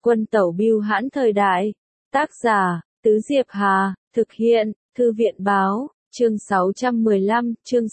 Quân tẩu bưu hãn thời đại. Tác giả, Tứ Diệp Hà, thực hiện, Thư viện báo, chương 615, chương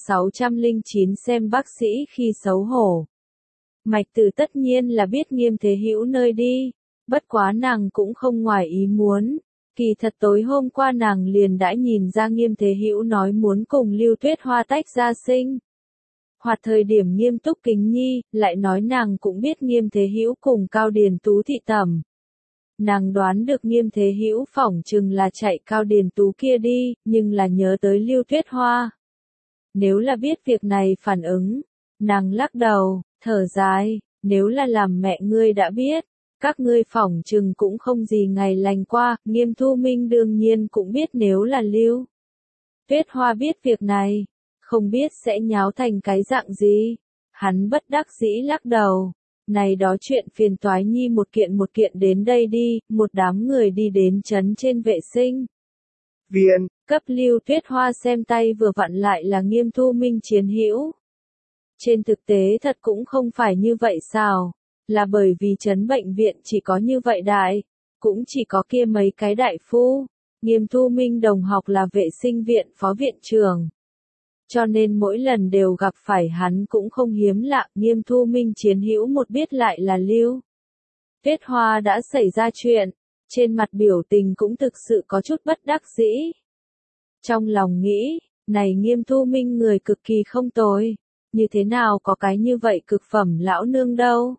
609 xem bác sĩ khi xấu hổ. Mạch Tử tất nhiên là biết Nghiêm Thế Hữu nơi đi, bất quá nàng cũng không ngoài ý muốn. Kỳ thật tối hôm qua nàng liền đã nhìn ra Nghiêm Thế Hữu nói muốn cùng Lưu Tuyết Hoa tách ra sinh hoạt thời điểm nghiêm túc kính nhi, lại nói nàng cũng biết Nghiêm Thế Hữu cùng Cao Điền Tú thị tẩm. Nàng đoán được Nghiêm Thế Hữu phỏng chừng là chạy Cao Điền Tú kia đi, nhưng là nhớ tới Lưu Tuyết Hoa. Nếu là biết việc này phản ứng, nàng lắc đầu, thở dài, nếu là làm mẹ ngươi đã biết, các ngươi phỏng chừng cũng không gì ngày lành qua. Nghiêm Thu Minh đương nhiên cũng biết nếu là Lưu Tuyết Hoa biết việc này, không biết sẽ nháo thành cái dạng gì. Hắn bất đắc dĩ lắc đầu. Này đó chuyện phiền toái nhi một kiện đến đây đi, một đám người đi đến trấn trên vệ sinh viện, cấp Lưu Tuyết Hoa xem tay vừa vặn lại là Nghiêm Thu Minh chiến hữu. Trên thực tế thật cũng không phải như vậy sao, là bởi vì trấn bệnh viện chỉ có như vậy đại, cũng chỉ có kia mấy cái đại phu. Nghiêm Thu Minh đồng học là vệ sinh viện phó viện trưởng, cho nên mỗi lần đều gặp phải hắn cũng không hiếm lạ. Nghiêm Thu Minh chiến hữu một biết lại là Lưu Tuyết Hoa đã xảy ra chuyện, trên mặt biểu tình cũng thực sự có chút bất đắc dĩ. Trong lòng nghĩ, này Nghiêm Thu Minh người cực kỳ không tồi, như thế nào có cái như vậy cực phẩm lão nương đâu.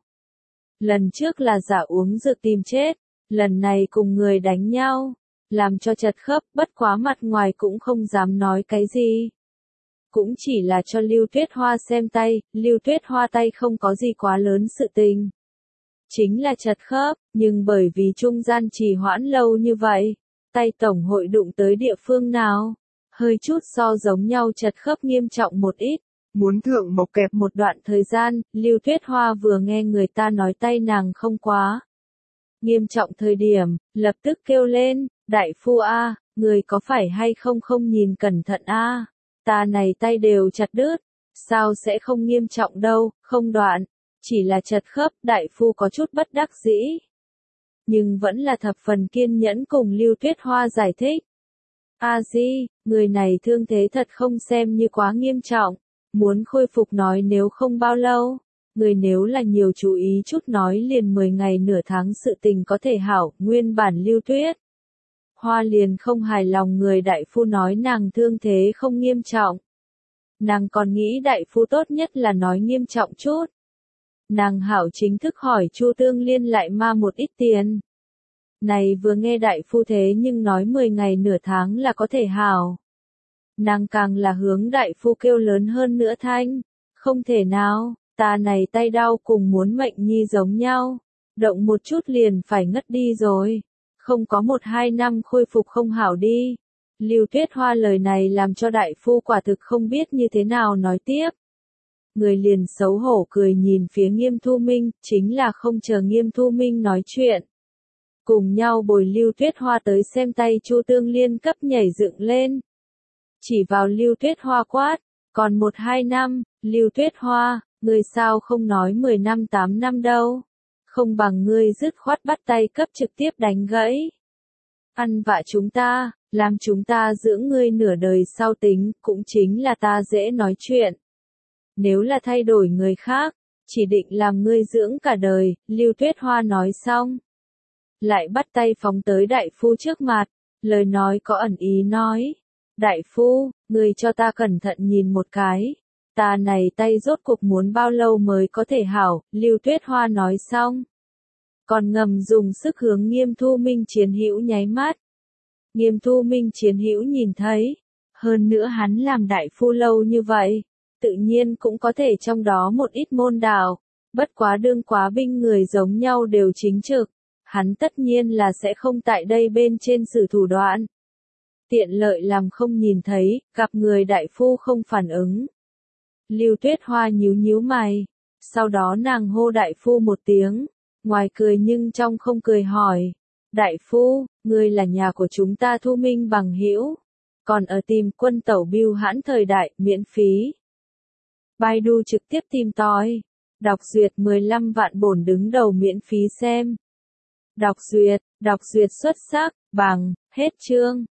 Lần trước là giả uống dược tìm chết, lần này cùng người đánh nhau, làm cho chật khớp, bất quá mặt ngoài cũng không dám nói cái gì. Cũng chỉ là cho Lưu Tuyết Hoa xem tay, Lưu Tuyết Hoa tay không có gì quá lớn sự tình. Chính là chật khớp, nhưng bởi vì trung gian trì hoãn lâu như vậy, tay tổng hội đụng tới địa phương nào, hơi chút so giống nhau chật khớp nghiêm trọng một ít. Muốn thượng mộc kẹp một đoạn thời gian, Lưu Tuyết Hoa vừa nghe người ta nói tay nàng không quá nghiêm trọng thời điểm, lập tức kêu lên, đại phu a, người có phải hay không nhìn cẩn thận a, ta này tay đều chặt đứt, sao sẽ không nghiêm trọng đâu, không đoạn, chỉ là chật khớp. Đại phu có chút bất đắc dĩ, nhưng vẫn là thập phần kiên nhẫn cùng Lưu Tuyết Hoa giải thích. A di, người này thương thế thật không xem như quá nghiêm trọng, muốn khôi phục nói nếu không bao lâu, người nếu là nhiều chú ý chút nói liền 10 ngày nửa tháng sự tình có thể hảo. Nguyên bản Lưu Tuyết Hoa liền không hài lòng người đại phu nói nàng thương thế không nghiêm trọng. Nàng còn nghĩ đại phu tốt nhất là nói nghiêm trọng chút. Nàng hảo chính thức hỏi Chu Tương Liên lại ma một ít tiền. Này vừa nghe đại phu thế nhưng nói 10 ngày nửa tháng là có thể hảo. Nàng càng là hướng đại phu kêu lớn hơn nữa thanh. Không thể nào, ta này tay đau cùng muốn mệnh nhi giống nhau. Động một chút liền phải ngất đi rồi. Không có 1-2 năm khôi phục không hảo đi. Lưu Tuyết Hoa lời này làm cho đại phu quả thực không biết như thế nào nói tiếp. Người liền xấu hổ cười nhìn phía Nghiêm Thu Minh, chính là không chờ Nghiêm Thu Minh nói chuyện. Cùng nhau bồi Lưu Tuyết Hoa tới xem tay Chu Tương Liên cấp nhảy dựng lên. Chỉ vào Lưu Tuyết Hoa quát, còn 1-2 năm, Lưu Tuyết Hoa, người sao không nói 10 năm 8 năm đâu. Không bằng ngươi dứt khoát bắt tay cấp trực tiếp đánh gãy. Ăn vạ chúng ta, làm chúng ta dưỡng ngươi nửa đời sau tính, cũng chính là ta dễ nói chuyện. Nếu là thay đổi người khác, chỉ định làm ngươi dưỡng cả đời. Lưu Tuyết Hoa nói xong, lại bắt tay phóng tới đại phu trước mặt, lời nói có ẩn ý nói. Đại phu, ngươi cho ta cẩn thận nhìn một cái. Ta này tay rốt cuộc muốn bao lâu mới có thể hảo. Lưu Tuyết Hoa nói xong, còn ngầm dùng sức hướng Nghiêm Thu Minh chiến hữu nháy mắt. Nghiêm Thu Minh chiến hữu nhìn thấy, hơn nữa hắn làm đại phu lâu như vậy, tự nhiên cũng có thể trong đó một ít môn đạo, bất quá đương quá binh người giống nhau đều chính trực, hắn tất nhiên là sẽ không tại đây bên trên sử thủ đoạn. Tiện lợi làm không nhìn thấy, gặp người đại phu không phản ứng. Lưu Tuyết Hoa nhíu nhíu mày, sau đó nàng hô đại phu một tiếng, ngoài cười nhưng trong không cười hỏi. Đại phu, ngươi là nhà của chúng ta Thu Minh bằng hữu, còn ở tìm quân tẩu bưu hãn thời đại, miễn phí. Baidu trực tiếp tìm tòi, đọc duyệt 15 vạn bổn đứng đầu miễn phí xem. Đọc duyệt xuất sắc, bằng, hết chương.